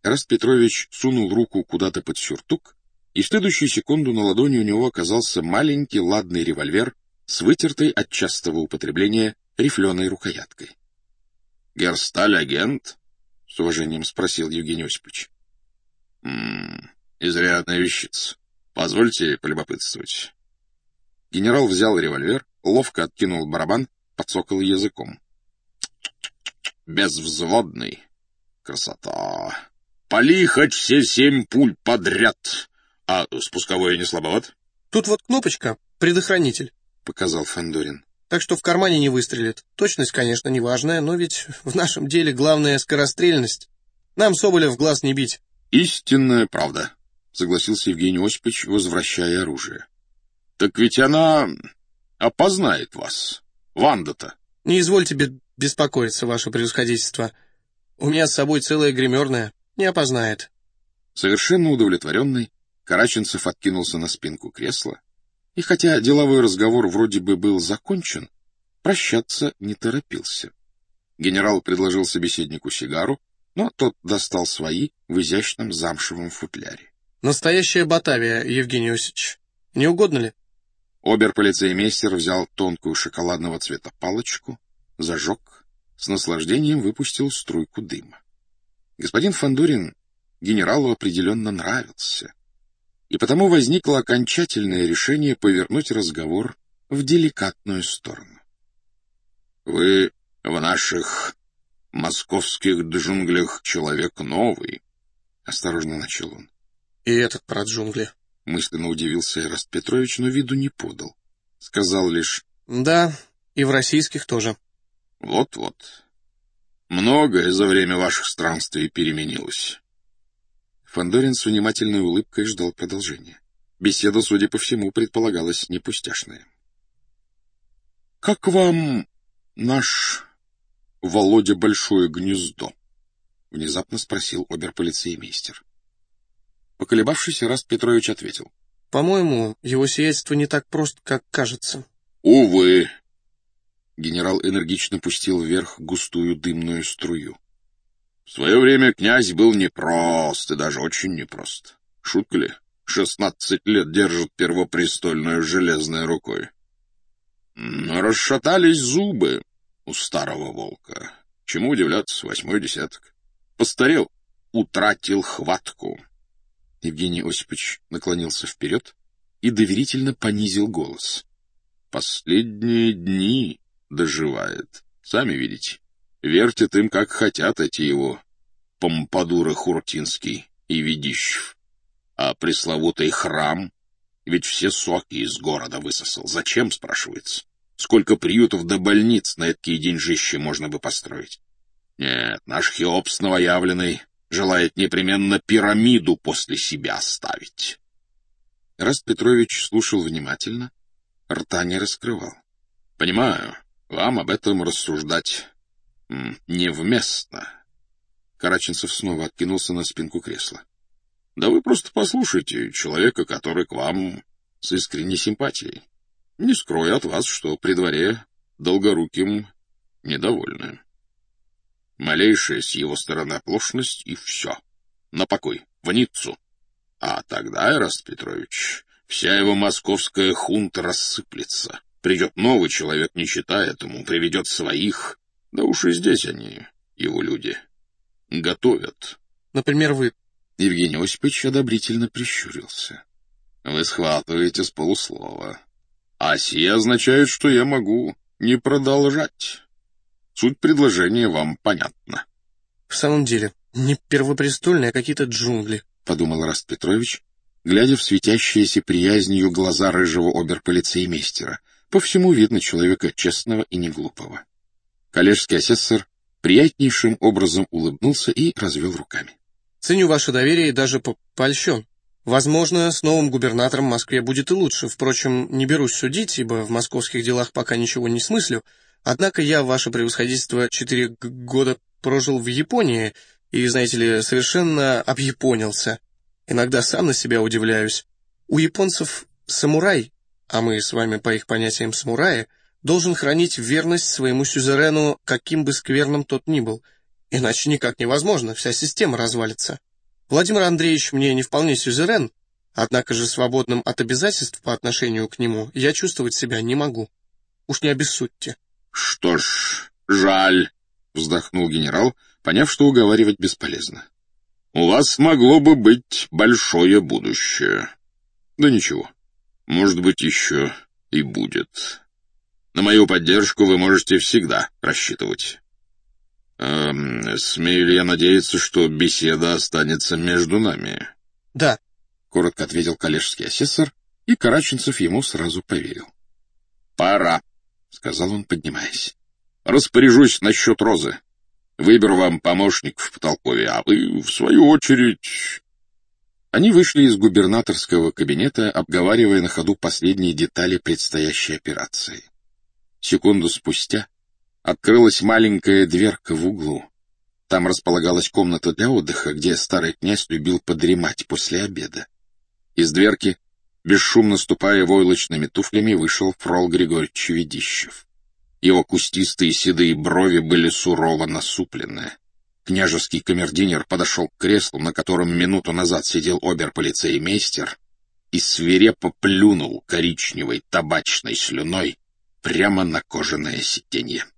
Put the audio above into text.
Эраст Петрович сунул руку куда-то под сюртук, и в следующую секунду на ладони у него оказался маленький ладный револьвер с вытертой от частого употребления рифленой рукояткой. — Герсталь агент? — с уважением спросил Евгений Осипович. — Изрядная вещица. Позвольте полюбопытствовать. Генерал взял револьвер, ловко откинул барабан, подсокал языком. — Безвзводный. Красота. Пали хоть все 7 пуль подряд. А спусковой не слабоват? — Тут вот кнопочка, предохранитель, — показал Фандорин. — Так что в кармане не выстрелит. Точность, конечно, неважная, но ведь в нашем деле главная скорострельность. Нам Соболя в глаз не бить. — Истинная правда, — согласился Евгений Осипович, возвращая оружие. — Так ведь она опознает вас. Ванда-то. — Не извольте беспокоиться, ваше превосходительство. У меня с собой целая гримерная. Не опознает. Совершенно удовлетворенный, Караченцев откинулся на спинку кресла, и хотя деловой разговор вроде бы был закончен, прощаться не торопился. Генерал предложил собеседнику сигару, но тот достал свои в изящном замшевом футляре. — Настоящая Батавия, Евгений Осипович. Не угодно ли? Обер-полицеймейстер взял тонкую шоколадного цвета палочку, зажег, с наслаждением выпустил струйку дыма. Господин Фандорин генералу определенно нравился, и потому возникло окончательное решение повернуть разговор в деликатную сторону. — Вы в наших московских джунглях человек новый, — осторожно начал он. — И этот про джунгли. Мысленно удивился Эраст Петрович, но виду не подал. Сказал лишь: — Да, и в российских тоже. — Вот-вот. Многое за время ваших странствий переменилось. Фандорин с внимательной улыбкой ждал продолжения. Беседа, судя по всему, предполагалась не пустяшная. — Как вам наш Володя Большое Гнездо? — внезапно спросил обер-полицеймейстер. Поколебавшись, Эраст Петрович ответил: — По-моему, его сиятельство не так прост, как кажется. — Увы. Генерал энергично пустил вверх густую дымную струю. В свое время князь был непрост, и даже очень непрост. Шутка ли? 16 лет держит первопрестольную железной рукой. Но расшатались зубы у старого волка. Чему удивляться, 8-й десяток. Постарел, утратил хватку. Евгений Осипович наклонился вперед и доверительно понизил голос. Последние дни доживает. Сами видите, вертят им, как хотят эти его помпадуры Хуртинский и Ведищев. А пресловутый храм ведь все соки из города высосал. Зачем, спрашивается? Сколько приютов до больниц на эткие деньжища можно бы построить? Нет, наш Хеопс новоявленный желает непременно пирамиду после себя оставить. Эраст Петрович слушал внимательно, рта не раскрывал. — Понимаю, вам об этом рассуждать невместно. Караченцев снова откинулся на спинку кресла. — Да вы просто послушайте человека, который к вам с искренней симпатией. Не скрою от вас, что при дворе Долгоруким недовольны. Малейшая с его стороны оплошность, и все. На покой, в Ниццу. А тогда, Эраст Петрович, вся его московская хунта рассыплется. Придет новый человек, не читая этому, приведет своих. Да уж и здесь они, его люди, готовят. Например, вы. Евгений Осипович одобрительно прищурился. Вы схватываете с полуслова. А сие означает, что я могу не продолжать. Суть предложения вам понятна. — В самом деле, не первопрестольные, а какие-то джунгли, — подумал Эраст Петрович, глядя в светящиеся приязнью глаза рыжего обер-полицеймейстера. По всему видно человека честного и неглупого. Коллежский асессор приятнейшим образом улыбнулся и развел руками. — Ценю ваше доверие и даже польщен. Возможно, с новым губернатором Москве будет и лучше. Впрочем, не берусь судить, ибо в московских делах пока ничего не смыслю. Однако я, ваше превосходительство, 4 года прожил в Японии и, знаете ли, совершенно объяпонился. Иногда сам на себя удивляюсь. У японцев самурай, а мы с вами по их понятиям самураи, должен хранить верность своему сюзерену, каким бы скверным тот ни был. Иначе никак невозможно, вся система развалится. Владимир Андреевич мне не вполне сюзерен, однако же свободным от обязательств по отношению к нему я чувствовать себя не могу. Уж не обессудьте». «Что ж, жаль», — вздохнул генерал, поняв, что уговаривать бесполезно. «У вас могло бы быть большое будущее. Да ничего, может быть, еще и будет. На мою поддержку вы можете всегда рассчитывать. Смею ли я надеяться, что беседа останется между нами?» «Да», — коротко ответил коллежский асессор, и Караченцев ему сразу поверил. «Пора», — сказал он, поднимаясь. «Распоряжусь насчет Розы. Выберу вам помощников в Потолкове, а вы, в свою очередь...» Они вышли из губернаторского кабинета, обговаривая на ходу последние детали предстоящей операции. Секунду спустя открылась маленькая дверка в углу. Там располагалась комната для отдыха, где старый князь любил подремать после обеда. Из дверки, бесшумно ступая войлочными туфлями, вышел Фрол Григорьевич Ведищев. Его кустистые седые брови были сурово насуплены. Княжеский камердинер подошел к креслу, на котором минуту назад сидел обер-полицеймейстер, и свирепо плюнул коричневой табачной слюной прямо на кожаное сиденье.